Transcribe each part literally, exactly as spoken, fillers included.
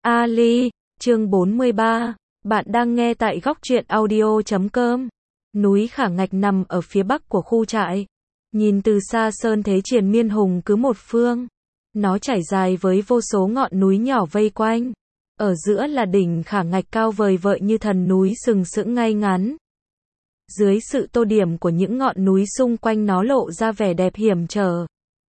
Ali, chương bốn mươi ba. Bạn đang nghe tại góc truyện audio chấm com. Núi Khả Ngạch nằm ở phía bắc của khu trại. Nhìn từ xa sơn thế triền miên hùng cứ một phương. Nó trải dài với vô số ngọn núi nhỏ vây quanh. Ở giữa là đỉnh Khả Ngạch cao vời vợi như thần núi sừng sững ngay ngắn. Dưới sự tô điểm của những ngọn núi xung quanh nó lộ ra vẻ đẹp hiểm trở.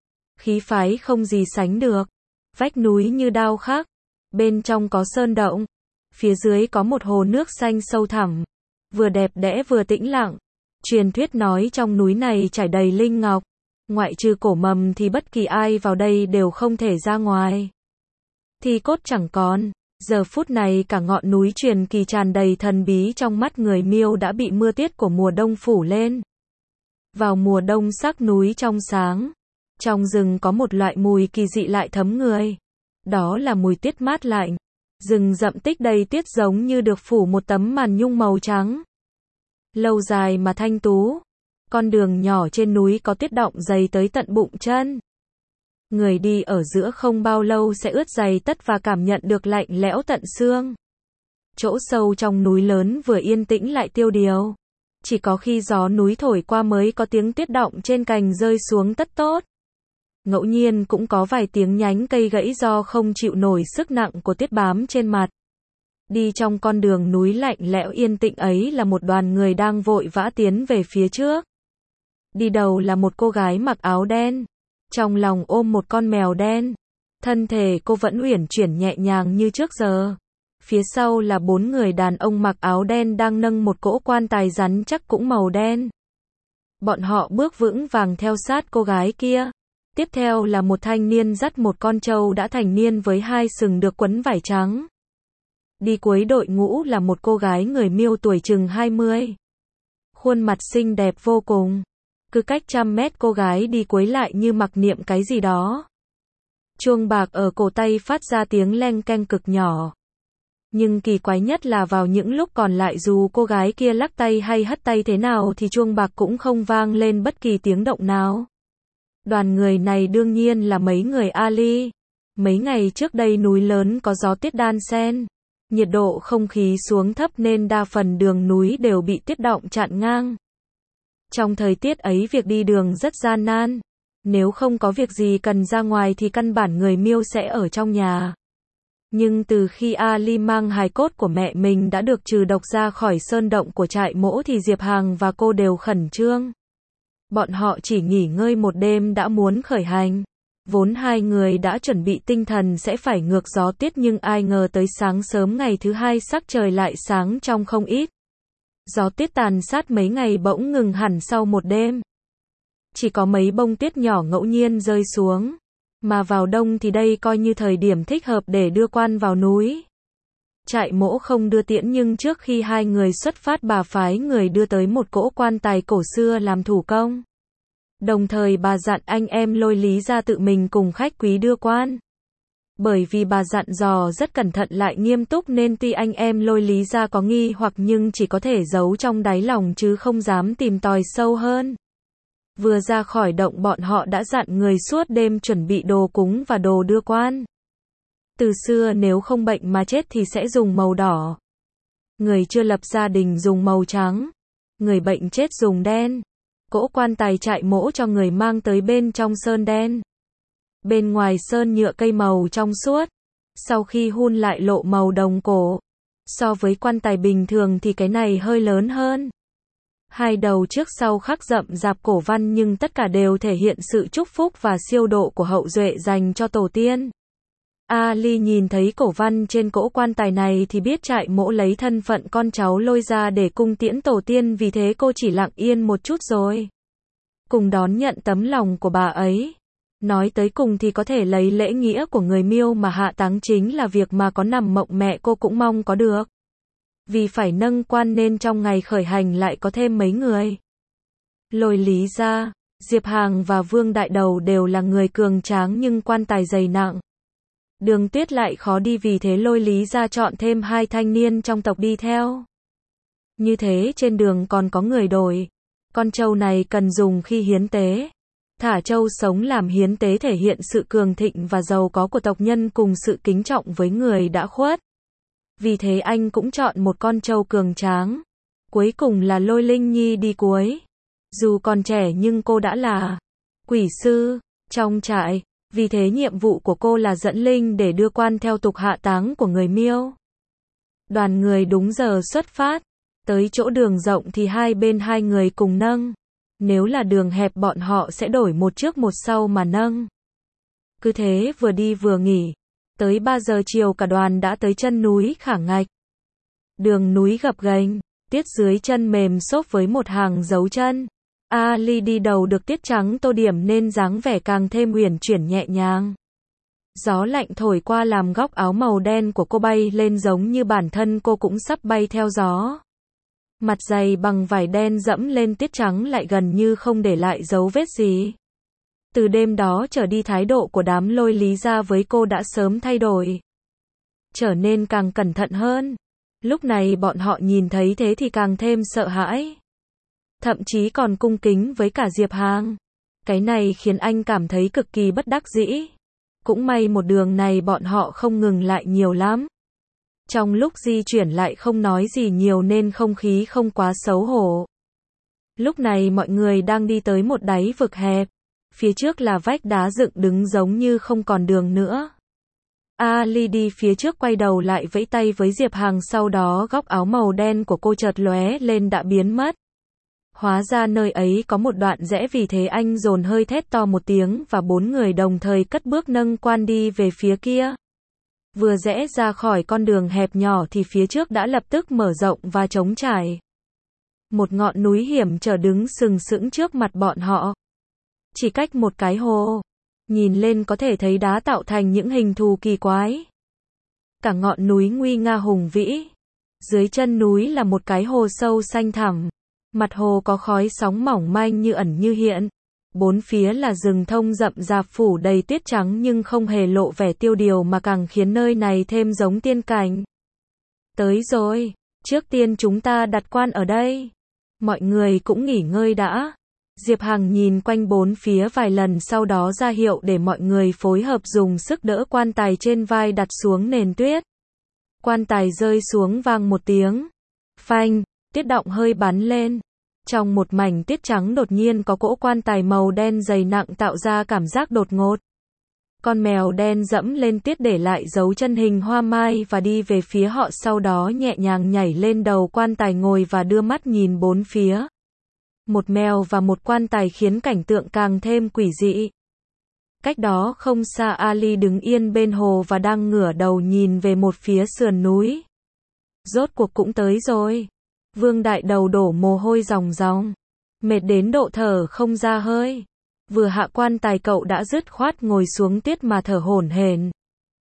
Khí phái không gì sánh được. Vách núi như đao khắc. Bên trong có sơn động. Phía dưới có một hồ nước xanh sâu thẳm. Vừa đẹp đẽ vừa tĩnh lặng. Truyền thuyết nói trong núi này trải đầy linh ngọc. Ngoại trừ cổ mầm thì bất kỳ ai vào đây đều không thể ra ngoài. Thì cốt chẳng còn. Giờ phút này cả ngọn núi truyền kỳ tràn đầy thần bí trong mắt người Miêu đã bị mưa tiết của mùa đông phủ lên. Vào mùa đông sắc núi trong sáng. Trong rừng có một loại mùi kỳ dị lại thấm người. Đó là mùi tiết mát lạnh. Rừng rậm tích đầy tiết giống như được phủ một tấm màn nhung màu trắng. Lâu dài mà thanh tú. Con đường nhỏ trên núi có tiết đọng dày tới tận bụng chân. Người đi ở giữa không bao lâu sẽ ướt giày tất và cảm nhận được lạnh lẽo tận xương. Chỗ sâu trong núi lớn vừa yên tĩnh lại tiêu điều. Chỉ có khi gió núi thổi qua mới có tiếng tiết đọng trên cành rơi xuống tất tốt. Ngẫu nhiên cũng có vài tiếng nhánh cây gãy do không chịu nổi sức nặng của tiết bám trên mặt. Đi trong con đường núi lạnh lẽo yên tĩnh ấy là một đoàn người đang vội vã tiến về phía trước. Đi đầu là một cô gái mặc áo đen. Trong lòng ôm một con mèo đen. Thân thể cô vẫn uyển chuyển nhẹ nhàng như trước giờ. Phía sau là bốn người đàn ông mặc áo đen đang nâng một cỗ quan tài rắn chắc cũng màu đen. Bọn họ bước vững vàng theo sát cô gái kia. Tiếp theo là một thanh niên dắt một con trâu đã thành niên với hai sừng được quấn vải trắng. Đi cuối đội ngũ là một cô gái người Miêu tuổi chừng hai mươi. Khuôn mặt xinh đẹp vô cùng. Cứ cách trăm mét cô gái đi cuối lại như mặc niệm cái gì đó. Chuông bạc ở cổ tay phát ra tiếng leng keng cực nhỏ. Nhưng kỳ quái nhất là vào những lúc còn lại dù cô gái kia lắc tay hay hất tay thế nào thì chuông bạc cũng không vang lên bất kỳ tiếng động nào. Đoàn người này đương nhiên là mấy người Ali. Mấy ngày trước đây núi lớn có gió tiết đan xen. Nhiệt độ không khí xuống thấp nên đa phần đường núi đều bị tiết đọng chặn ngang. Trong thời tiết ấy việc đi đường rất gian nan. Nếu không có việc gì cần ra ngoài thì căn bản người Miêu sẽ ở trong nhà. Nhưng từ khi Ali mang hài cốt của mẹ mình đã được trừ độc ra khỏi sơn động của trại mỗ thì Diệp Hằng và cô đều khẩn trương. Bọn họ chỉ nghỉ ngơi một đêm đã muốn khởi hành. Vốn hai người đã chuẩn bị tinh thần sẽ phải ngược gió tiết nhưng ai ngờ tới sáng sớm ngày thứ hai sắc trời lại sáng trong không ít. Gió tiết tàn sát mấy ngày bỗng ngừng hẳn sau một đêm. Chỉ có mấy bông tuyết nhỏ ngẫu nhiên rơi xuống. Mà vào đông thì đây coi như thời điểm thích hợp để đưa quan vào núi. Trại mỗ không đưa tiễn nhưng trước khi hai người xuất phát bà phái người đưa tới một cỗ quan tài cổ xưa làm thủ công. Đồng thời bà dặn anh em Lôi Lý ra tự mình cùng khách quý đưa quan. Bởi vì bà dặn dò rất cẩn thận lại nghiêm túc nên tuy anh em Lôi Lý ra có nghi hoặc nhưng chỉ có thể giấu trong đáy lòng chứ không dám tìm tòi sâu hơn. Vừa ra khỏi động bọn họ đã dặn người suốt đêm chuẩn bị đồ cúng và đồ đưa quan. Từ xưa nếu không bệnh mà chết thì sẽ dùng màu đỏ. Người chưa lập gia đình dùng màu trắng. Người bệnh chết dùng đen. Cỗ quan tài trại mỗ cho người mang tới bên trong sơn đen. Bên ngoài sơn nhựa cây màu trong suốt. Sau khi hun lại lộ màu đồng cổ. So với quan tài bình thường thì cái này hơi lớn hơn. Hai đầu trước sau khắc rậm rạp cổ văn nhưng tất cả đều thể hiện sự chúc phúc và siêu độ của hậu duệ dành cho tổ tiên. Ali nhìn thấy cổ văn trên cỗ quan tài này thì biết trại mỗ lấy thân phận con cháu Lôi ra để cung tiễn tổ tiên vì thế cô chỉ lặng yên một chút rồi. Cùng đón nhận tấm lòng của bà ấy. Nói tới cùng thì có thể lấy lễ nghĩa của người Miêu mà hạ táng chính là việc mà có nằm mộng mẹ cô cũng mong có được. Vì phải nâng quan nên trong ngày khởi hành lại có thêm mấy người. Lôi Lý ra, Diệp Hằng và Vương Đại Đầu đều là người cường tráng nhưng quan tài dày nặng. Đường tuyết lại khó đi vì thế Lôi Lý ra chọn thêm hai thanh niên trong tộc đi theo. Như thế trên đường còn có người đổi. Con trâu này cần dùng khi hiến tế. thả trâu sống làm hiến tế thể hiện sự cường thịnh và giàu có của tộc nhân cùng sự kính trọng với người đã khuất. Vì thế anh cũng chọn một con trâu cường tráng. Cuối cùng là Lôi Linh Nhi đi cuối. Dù còn trẻ nhưng cô đã là quỷ sư trong trại. Vì thế nhiệm vụ của cô là dẫn linh để đưa quan theo tục hạ táng của người Miêu. Đoàn người đúng giờ xuất phát. Tới chỗ đường rộng thì hai bên hai người cùng nâng. Nếu là đường hẹp bọn họ sẽ đổi một trước một sau mà nâng. Cứ thế vừa đi vừa nghỉ. Tới ba giờ chiều cả đoàn đã tới chân núi Khả Ngạch. Đường núi gập ghềnh, tiết dưới chân mềm xốp với một hàng dấu chân. Ali đi đầu được tiết trắng tô điểm nên dáng vẻ càng thêm uyển chuyển nhẹ nhàng. Gió lạnh thổi qua làm góc áo màu đen của cô bay lên giống như bản thân cô cũng sắp bay theo gió. Mặt dày bằng vải đen dẫm lên tiết trắng lại gần như không để lại dấu vết gì. Từ đêm đó trở đi thái độ của đám Lôi Lý gia với cô đã sớm thay đổi. Trở nên càng cẩn thận hơn. Lúc này bọn họ nhìn thấy thế thì càng thêm sợ hãi. Thậm chí còn cung kính với cả Diệp Hàng. Cái này khiến anh cảm thấy cực kỳ bất đắc dĩ. Cũng may một đường này bọn họ không ngừng lại nhiều lắm. Trong lúc di chuyển lại không nói gì nhiều nên không khí không quá xấu hổ. Lúc này mọi người đang đi tới một đáy vực hẹp. Phía trước là vách đá dựng đứng giống như không còn đường nữa. Ali đi phía trước quay đầu lại vẫy tay với Diệp Hàng, sau đó góc áo màu đen của cô chợt lóe lên đã biến mất. Hóa ra nơi ấy có một đoạn rẽ, vì thế anh dồn hơi thét to một tiếng và bốn người đồng thời cất bước nâng quan đi về phía kia. Vừa rẽ ra khỏi con đường hẹp nhỏ thì phía trước đã lập tức mở rộng và trống trải. Một ngọn núi hiểm trở đứng sừng sững trước mặt bọn họ. Chỉ cách một cái hồ. Nhìn lên có thể thấy đá tạo thành những hình thù kỳ quái. Cả ngọn núi nguy nga hùng vĩ. Dưới chân núi là một cái hồ sâu xanh thẳm. Mặt hồ có khói sóng mỏng manh như ẩn như hiện. Bốn phía là rừng thông rậm rạp phủ đầy tuyết trắng nhưng không hề lộ vẻ tiêu điều mà càng khiến nơi này thêm giống tiên cảnh. Tới rồi, trước tiên chúng ta đặt quan ở đây. Mọi người cũng nghỉ ngơi đã. Diệp Hằng nhìn quanh bốn phía vài lần sau đó ra hiệu để mọi người phối hợp dùng sức đỡ quan tài trên vai đặt xuống nền tuyết. Quan tài rơi xuống vang một tiếng. Phanh, tuyết động hơi bắn lên. Trong một mảnh tuyết trắng đột nhiên có cỗ quan tài màu đen dày nặng tạo ra cảm giác đột ngột. Con mèo đen dẫm lên tuyết để lại dấu chân hình hoa mai và đi về phía họ, sau đó nhẹ nhàng nhảy lên đầu quan tài ngồi và đưa mắt nhìn bốn phía. Một mèo và một quan tài khiến cảnh tượng càng thêm quỷ dị. Cách đó không xa Ali đứng yên bên hồ và đang ngửa đầu nhìn về một phía sườn núi. Rốt cuộc cũng tới rồi. Vương Đại Đầu đổ mồ hôi ròng ròng. Mệt đến độ thở không ra hơi. Vừa hạ quan tài cậu đã dứt khoát ngồi xuống tuyết mà thở hổn hển.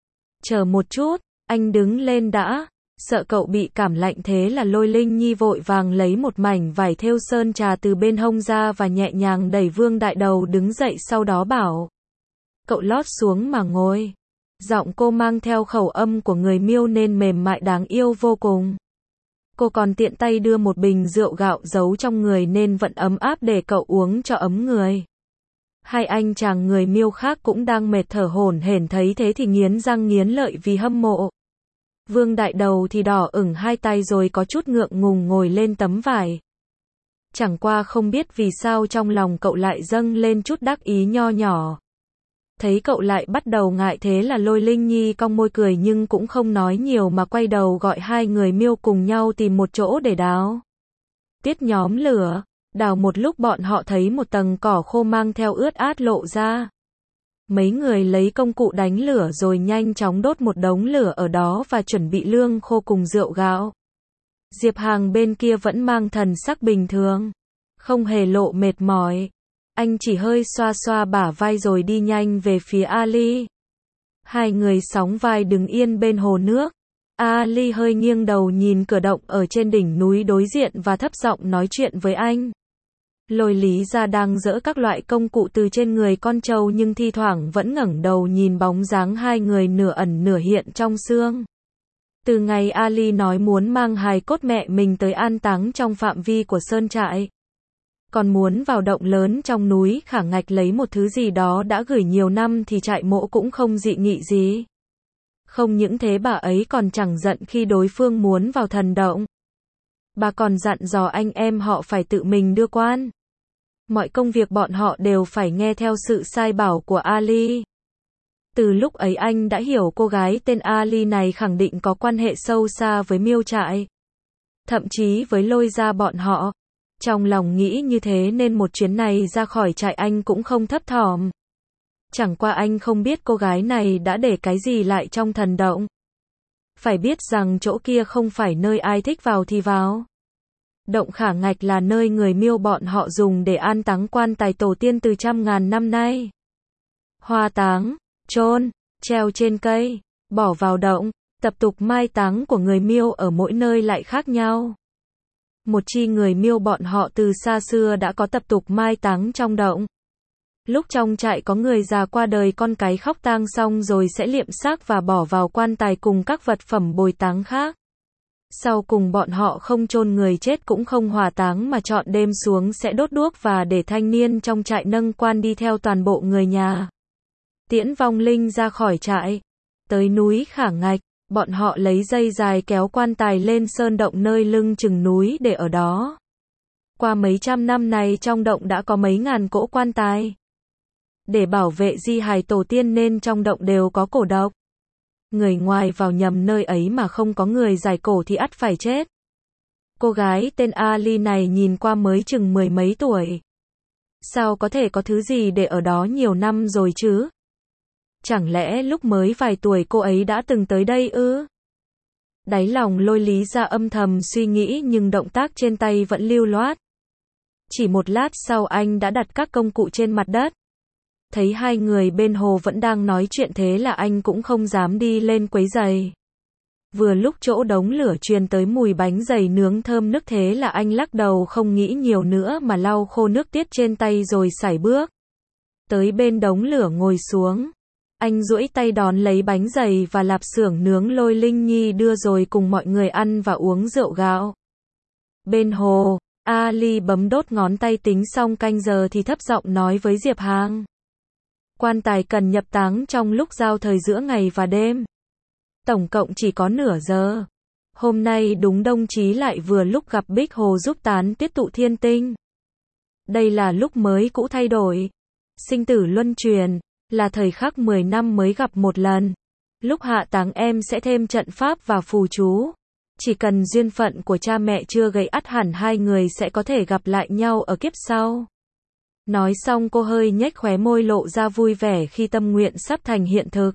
Chờ một chút, anh đứng lên đã. Sợ cậu bị cảm lạnh thế là Lôi Linh Nhi vội vàng lấy một mảnh vải thêu sơn trà từ bên hông ra và nhẹ nhàng đẩy Vương Đại Đầu đứng dậy, sau đó bảo. Cậu lót xuống mà ngồi. Giọng cô mang theo khẩu âm của người Miêu nên mềm mại đáng yêu vô cùng. Cô còn tiện tay đưa một bình rượu gạo giấu trong người nên vẫn ấm áp để cậu uống cho ấm người. Hai anh chàng người Miêu khác cũng đang mệt thở hổn hển thấy thế thì nghiến răng nghiến lợi vì hâm mộ. Vương Đại Đầu thì đỏ ửng hai tay rồi có chút ngượng ngùng ngồi lên tấm vải. Chẳng qua không biết vì sao trong lòng cậu lại dâng lên chút đắc ý nho nhỏ. Thấy cậu lại bắt đầu ngại thế là Lôi Linh Nhi cong môi cười nhưng cũng không nói nhiều mà quay đầu gọi hai người Miêu cùng nhau tìm một chỗ để đào. Tiết nhóm lửa, đào một lúc bọn họ thấy một tầng cỏ khô mang theo ướt át lộ ra. Mấy người lấy công cụ đánh lửa rồi nhanh chóng đốt một đống lửa ở đó và chuẩn bị lương khô cùng rượu gạo. Diệp Hàng bên kia vẫn mang thần sắc bình thường, không hề lộ mệt mỏi. Anh chỉ hơi xoa xoa bả vai rồi đi nhanh về phía Ali. Hai người sóng vai đứng yên bên hồ nước. Ali hơi nghiêng đầu nhìn cửa động ở trên đỉnh núi đối diện và thấp giọng nói chuyện với anh. Lôi Lý gia đang dỡ các loại công cụ từ trên người con trâu nhưng thi thoảng vẫn ngẩng đầu nhìn bóng dáng hai người nửa ẩn nửa hiện trong sương. Từ ngày Ali nói muốn mang hài cốt mẹ mình tới an táng trong phạm vi của sơn trại, Còn muốn vào động lớn trong núi Khả Ngạch lấy một thứ gì đó đã gửi nhiều năm thì Trại Mỗ cũng không dị nghị gì. Không những thế bà ấy còn chẳng giận khi đối phương muốn vào thần động. Bà còn dặn dò anh em họ phải tự mình đưa quan. Mọi công việc bọn họ đều phải nghe theo sự sai bảo của Ali. Từ lúc ấy anh đã hiểu cô gái tên Ali này khẳng định có quan hệ sâu xa với Miêu Trại. Thậm chí với Lôi Gia bọn họ. Trong lòng nghĩ như thế nên một chuyến này ra khỏi trại anh cũng không thấp thỏm. Chẳng qua anh không biết cô gái này đã để cái gì lại trong thần động. Phải biết rằng chỗ kia không phải nơi ai thích vào thì vào. Động Khả Ngạch là nơi người Miêu bọn họ dùng để an táng quan tài tổ tiên từ trăm ngàn năm nay. Hoa táng, chôn, treo trên cây, bỏ vào động, tập tục mai táng của người Miêu ở mỗi nơi lại khác nhau. Một chi người Miêu bọn họ từ xa xưa đã có tập tục mai táng trong động. Lúc trong trại có người già qua đời con cái khóc tang xong rồi sẽ liệm xác và bỏ vào quan tài cùng các vật phẩm bồi táng khác. Sau cùng bọn họ không chôn người chết cũng không hỏa táng mà chọn đêm xuống sẽ đốt đuốc và để thanh niên trong trại nâng quan đi theo toàn bộ người nhà. Tiễn vong linh ra khỏi trại. Tới núi Khả Ngạch, bọn họ lấy dây dài kéo quan tài lên sơn động nơi lưng chừng núi để ở đó. Qua mấy trăm năm này trong động đã có mấy ngàn cỗ quan tài. Để bảo vệ di hài tổ tiên nên trong động đều có cổ độc. Người ngoài vào nhầm nơi ấy mà không có người giải cổ thì ắt phải chết. Cô gái tên Ali này nhìn qua mới chừng mười mấy tuổi. Sao có thể có thứ gì để ở đó nhiều năm rồi chứ? Chẳng lẽ lúc mới vài tuổi cô ấy đã từng tới đây ư? Đáy lòng Lôi Lý Gia âm thầm suy nghĩ nhưng động tác trên tay vẫn lưu loát. Chỉ một lát sau anh đã đặt các công cụ trên mặt đất. Thấy hai người bên hồ vẫn đang nói chuyện thế là anh cũng không dám đi lên quấy rầy. Vừa lúc chỗ đống lửa truyền tới mùi bánh dày nướng thơm nức thế là anh lắc đầu không nghĩ nhiều nữa mà lau khô nước tiết trên tay rồi sải bước. Tới bên đống lửa ngồi xuống. Anh duỗi tay đón lấy bánh dày và lạp xưởng nướng Lôi Linh Nhi đưa rồi cùng mọi người ăn và uống rượu gạo. Bên hồ, Ali bấm đốt ngón tay tính xong canh giờ thì thấp giọng nói với Diệp Hàng. Quan tài cần nhập táng trong lúc giao thời giữa ngày và đêm. Tổng cộng chỉ có nửa giờ. Hôm nay đúng đồng chí lại vừa lúc gặp Bích Hồ giúp tán tiết tụ thiên tinh. Đây là lúc mới cũ thay đổi. Sinh tử luân truyền, là thời khắc mười năm mới gặp một lần. Lúc hạ táng em sẽ thêm trận pháp và phù chú. Chỉ cần duyên phận của cha mẹ chưa gầy ắt hẳn hai người sẽ có thể gặp lại nhau ở kiếp sau. Nói xong cô hơi nhếch khóe môi lộ ra vui vẻ khi tâm nguyện sắp thành hiện thực.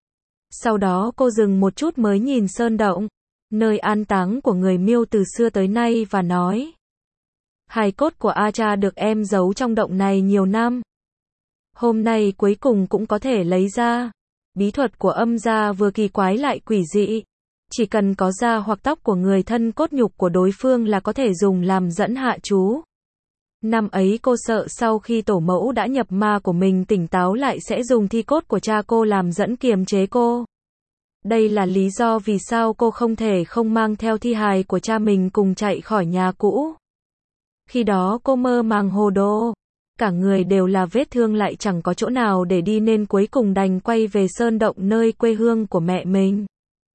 Sau đó cô dừng một chút mới nhìn sơn động, nơi an táng của người Miêu từ xưa tới nay và nói. Hài cốt của A Cha được em giấu trong động này nhiều năm. Hôm nay cuối cùng cũng có thể lấy ra. Bí thuật của âm gia vừa kỳ quái lại quỷ dị. Chỉ cần có da hoặc tóc của người thân cốt nhục của đối phương là có thể dùng làm dẫn hạ chú. Năm ấy cô sợ sau khi tổ mẫu đã nhập ma của mình tỉnh táo lại sẽ dùng thi cốt của cha cô làm dẫn kiềm chế cô. Đây là lý do vì sao cô không thể không mang theo thi hài của cha mình cùng chạy khỏi nhà cũ. Khi đó cô mơ màng hồ đồ. Cả người đều là vết thương lại chẳng có chỗ nào để đi nên cuối cùng đành quay về sơn động nơi quê hương của mẹ mình.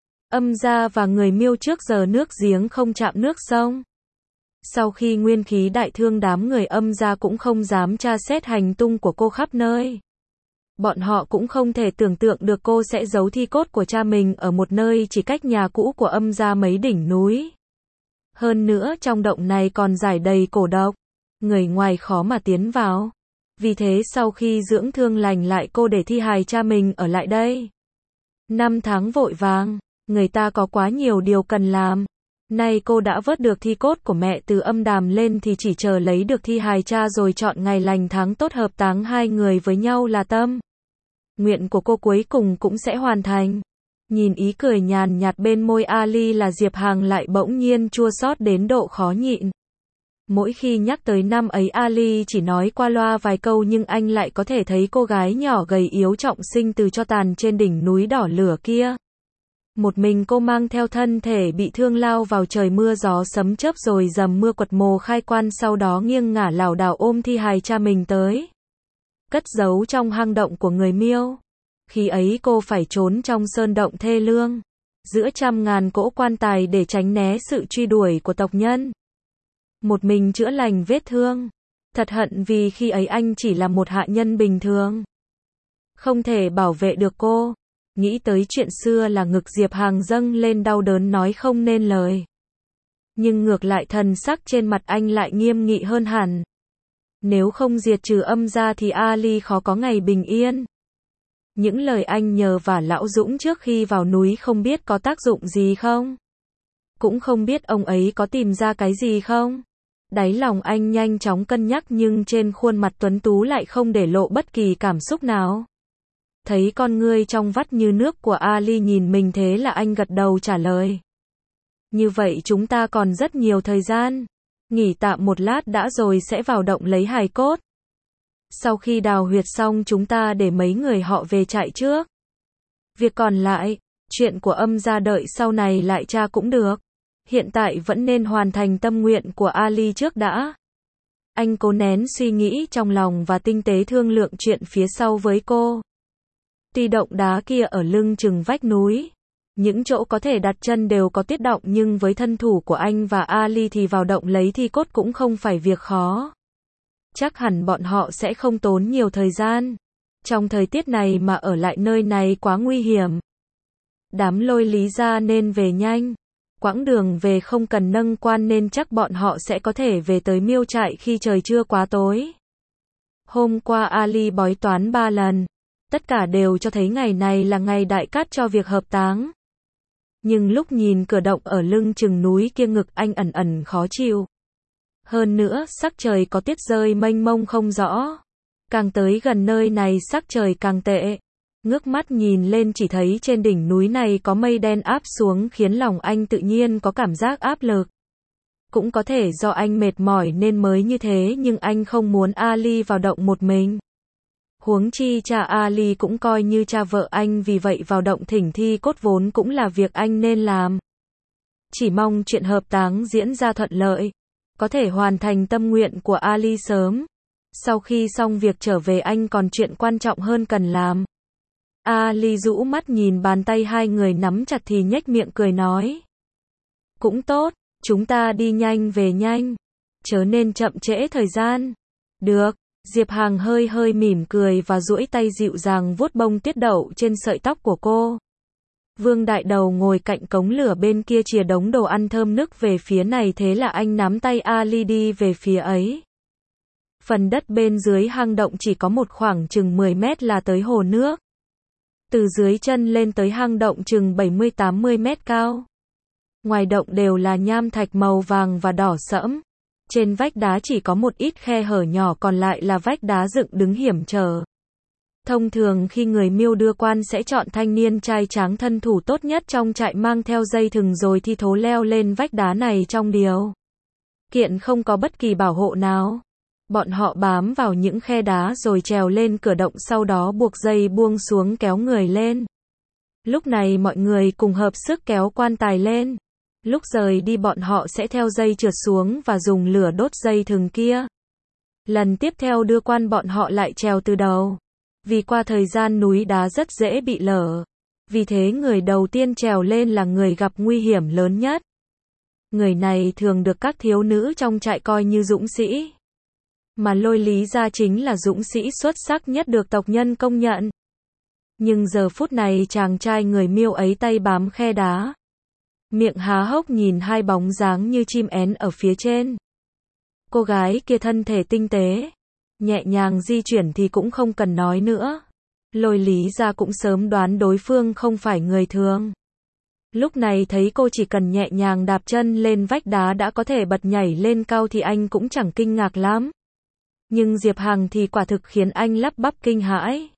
Âm gia và người Miêu trước giờ nước giếng không chạm nước sông. Sau khi nguyên khí đại thương đám người âm gia cũng không dám tra xét hành tung của cô khắp nơi. Bọn họ cũng không thể tưởng tượng được cô sẽ giấu thi cốt của cha mình ở một nơi chỉ cách nhà cũ của âm gia mấy đỉnh núi. Hơn nữa trong động này còn rải đầy cổ độc. Người ngoài khó mà tiến vào. Vì thế sau khi dưỡng thương lành lại cô để thi hài cha mình ở lại đây. Năm tháng vội vàng, người ta có quá nhiều điều cần làm. Nay cô đã vớt được thi cốt của mẹ từ âm đàm lên thì chỉ chờ lấy được thi hài cha rồi chọn ngày lành tháng tốt hợp táng hai người với nhau là tâm. Nguyện của cô cuối cùng cũng sẽ hoàn thành. Nhìn ý cười nhàn nhạt bên môi Ali là Diệp Hàng lại bỗng nhiên chua xót đến độ khó nhịn. Mỗi khi nhắc tới năm ấy Ali chỉ nói qua loa vài câu nhưng anh lại có thể thấy cô gái nhỏ gầy yếu trọng sinh từ tro tàn trên đỉnh núi đỏ lửa kia. Một mình cô mang theo thân thể bị thương lao vào trời mưa gió sấm chớp rồi dầm mưa quật mồ khai quan, sau đó nghiêng ngả lảo đảo ôm thi hài cha mình tới. Cất giấu trong hang động của người Miêu. Khi ấy cô phải trốn trong sơn động thê lương, giữa trăm ngàn cỗ quan tài để tránh né sự truy đuổi của tộc nhân. Một mình chữa lành vết thương. Thật hận vì khi ấy anh chỉ là một hạ nhân bình thường, không thể bảo vệ được cô. Nghĩ tới chuyện xưa là ngực Diệp Hàng dâng lên đau đớn nói không nên lời. Nhưng ngược lại thần sắc trên mặt anh lại nghiêm nghị hơn hẳn. Nếu không diệt trừ Âm gia thì Ali khó có ngày bình yên. Những lời anh nhờ vả Lão Dũng trước khi vào núi không biết có tác dụng gì không? Cũng không biết ông ấy có tìm ra cái gì không? Đáy lòng anh nhanh chóng cân nhắc nhưng trên khuôn mặt tuấn tú lại không để lộ bất kỳ cảm xúc nào. Thấy con ngươi trong vắt như nước của Ali nhìn mình thế là anh gật đầu trả lời. Như vậy chúng ta còn rất nhiều thời gian. Nghỉ tạm một lát đã rồi sẽ vào động lấy hài cốt. Sau khi đào huyệt xong chúng ta để mấy người họ về trại trước. Việc còn lại, chuyện của Âm gia đợi sau này lại tra cũng được. Hiện tại vẫn nên hoàn thành tâm nguyện của Ali trước đã. Anh cố nén suy nghĩ trong lòng và tinh tế thương lượng chuyện phía sau với cô. Tuy động đá kia ở lưng chừng vách núi, những chỗ có thể đặt chân đều có tiết động, nhưng với thân thủ của anh và Ali thì vào động lấy thi cốt cũng không phải việc khó. Chắc hẳn bọn họ sẽ không tốn nhiều thời gian. Trong thời tiết này mà ở lại nơi này quá nguy hiểm. Đám Lôi Lý gia nên về nhanh. Quãng đường về không cần nâng quan nên chắc bọn họ sẽ có thể về tới Miêu trại khi trời chưa quá tối. Hôm qua Ali bói toán ba lần. Tất cả đều cho thấy ngày này là ngày đại cát cho việc hợp táng. Nhưng lúc nhìn cửa động ở lưng chừng núi kia ngực anh ẩn ẩn khó chịu. Hơn nữa sắc trời có tiết rơi mênh mông không rõ. Càng tới gần nơi này sắc trời càng tệ. Ngước mắt nhìn lên chỉ thấy trên đỉnh núi này có mây đen áp xuống khiến lòng anh tự nhiên có cảm giác áp lực. Cũng có thể do anh mệt mỏi nên mới như thế, nhưng anh không muốn Ali vào động một mình. Huống chi cha Ali cũng coi như cha vợ anh, vì vậy vào động thỉnh thi cốt vốn cũng là việc anh nên làm. Chỉ mong chuyện hợp táng diễn ra thuận lợi, có thể hoàn thành tâm nguyện của Ali sớm. Sau khi xong việc trở về anh còn chuyện quan trọng hơn cần làm. Ali rũ mắt nhìn bàn tay hai người nắm chặt thì nhếch miệng cười nói. Cũng tốt, chúng ta đi nhanh về nhanh, chớ nên chậm trễ thời gian. Được. Diệp Hàng hơi hơi mỉm cười và duỗi tay dịu dàng vuốt bông tiết đậu trên sợi tóc của cô. Vương Đại Đầu ngồi cạnh cống lửa bên kia chìa đống đồ ăn thơm nức về phía này, thế là anh nắm tay Ali đi về phía ấy. Phần đất bên dưới hang động chỉ có một khoảng chừng mười mét là tới hồ nước. Từ dưới chân lên tới hang động chừng bảy mươi tám mươi mét cao. Ngoài động đều là nham thạch màu vàng và đỏ sẫm. Trên vách đá chỉ có một ít khe hở nhỏ, còn lại là vách đá dựng đứng hiểm trở. Thông thường khi người Miêu đưa quan sẽ chọn thanh niên trai tráng thân thủ tốt nhất trong trại mang theo dây thừng rồi thi thố leo lên vách đá này trong điều kiện không có bất kỳ bảo hộ nào. Bọn họ bám vào những khe đá rồi trèo lên cửa động, sau đó buộc dây buông xuống kéo người lên. Lúc này mọi người cùng hợp sức kéo quan tài lên. Lúc rời đi bọn họ sẽ theo dây trượt xuống và dùng lửa đốt dây thừng kia. Lần tiếp theo đưa quan bọn họ lại trèo từ đầu. Vì qua thời gian núi đá rất dễ bị lở. Vì thế người đầu tiên trèo lên là người gặp nguy hiểm lớn nhất. Người này thường được các thiếu nữ trong trại coi như dũng sĩ. Mà Lôi Lý gia chính là dũng sĩ xuất sắc nhất được tộc nhân công nhận. Nhưng giờ phút này chàng trai người Miêu ấy tay bám khe đá. Miệng há hốc nhìn hai bóng dáng như chim én ở phía trên. Cô gái kia thân thể tinh tế, nhẹ nhàng di chuyển thì cũng không cần nói nữa. Lôi Lý gia cũng sớm đoán đối phương không phải người thường. Lúc này thấy cô chỉ cần nhẹ nhàng đạp chân lên vách đá đã có thể bật nhảy lên cao thì anh cũng chẳng kinh ngạc lắm. Nhưng Diệp Hằng thì quả thực khiến anh lắp bắp kinh hãi.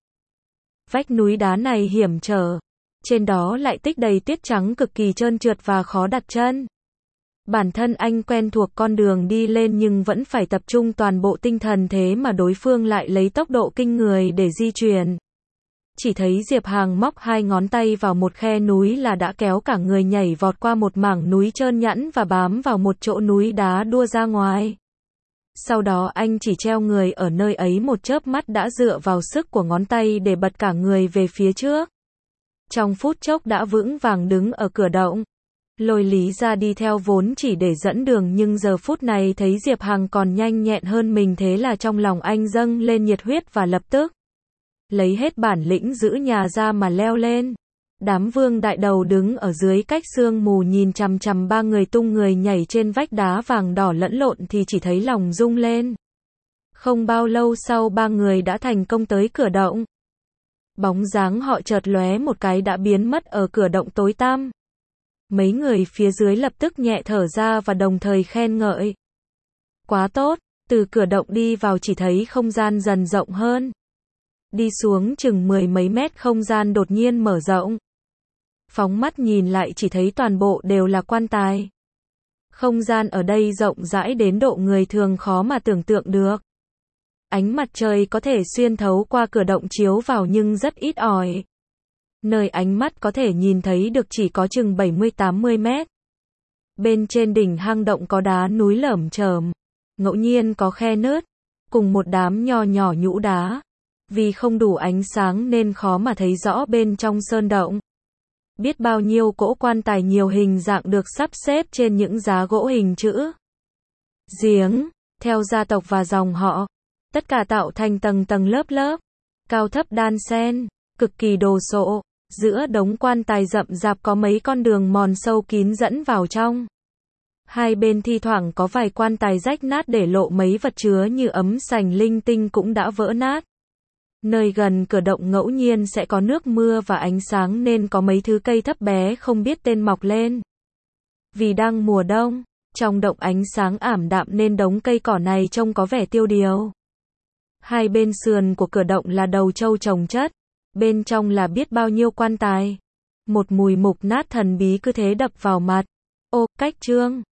Vách núi đá này hiểm trở. Trên đó lại tích đầy tuyết trắng cực kỳ trơn trượt và khó đặt chân. Bản thân anh quen thuộc con đường đi lên nhưng vẫn phải tập trung toàn bộ tinh thần, thế mà đối phương lại lấy tốc độ kinh người để di chuyển. chỉ thấy Diệp Hàng móc hai ngón tay vào một khe núi là đã kéo cả người nhảy vọt qua một mảng núi trơn nhẵn và bám vào một chỗ núi đá đua ra ngoài. Sau đó anh chỉ treo người ở nơi ấy một chớp mắt đã dựa vào sức của ngón tay để bật cả người về phía trước. Trong phút chốc đã vững vàng đứng ở cửa động. Lôi Lý ra đi theo vốn chỉ để dẫn đường nhưng giờ phút này thấy Diệp Hằng còn nhanh nhẹn hơn mình thế là trong lòng anh dâng lên nhiệt huyết và lập tức lấy hết bản lĩnh giữ nhà ra mà leo lên. Đám Vương Đại Đầu đứng ở dưới cách sương mù nhìn chằm chằm ba người tung người nhảy trên vách đá vàng đỏ lẫn lộn thì chỉ thấy lòng rung lên. Không bao lâu sau ba người đã thành công tới cửa động. Bóng dáng họ chợt lóe một cái đã biến mất ở cửa động tối tăm. Mấy người phía dưới lập tức nhẹ thở ra và đồng thời khen ngợi. Quá tốt, từ cửa động đi vào chỉ thấy không gian dần rộng hơn. Đi xuống chừng mười mấy mét không gian đột nhiên mở rộng. Phóng mắt nhìn lại chỉ thấy toàn bộ đều là quan tài. Không gian ở đây rộng rãi đến độ người thường khó mà tưởng tượng được. Ánh mặt trời có thể xuyên thấu qua cửa động chiếu vào nhưng rất ít ỏi. Nơi ánh mắt có thể nhìn thấy được chỉ có chừng bảy mươi tám mươi mét. Bên trên đỉnh hang động có đá núi lởm chởm, ngẫu nhiên có khe nứt, cùng một đám nho nhỏ nhũ đá. Vì không đủ ánh sáng nên khó mà thấy rõ bên trong sơn động. Biết bao nhiêu cỗ quan tài nhiều hình dạng được sắp xếp trên những giá gỗ hình chữ giếng, theo gia tộc và dòng họ. Tất cả tạo thành tầng tầng lớp lớp, cao thấp đan xen, cực kỳ đồ sộ. Giữa đống quan tài rậm rạp có mấy con đường mòn sâu kín dẫn vào trong. Hai bên thi thoảng có vài quan tài rách nát để lộ mấy vật chứa như ấm sành linh tinh cũng đã vỡ nát. Nơi gần cửa động ngẫu nhiên sẽ có nước mưa và ánh sáng nên có mấy thứ cây thấp bé không biết tên mọc lên. Vì đang mùa đông, trong động ánh sáng ảm đạm nên đống cây cỏ này trông có vẻ tiêu điều. Hai bên sườn của cửa động là đầu trâu chồng chất. Bên trong là biết bao nhiêu quan tài. Một mùi mục nát thần bí cứ thế đập vào mặt. Ô, cách trương.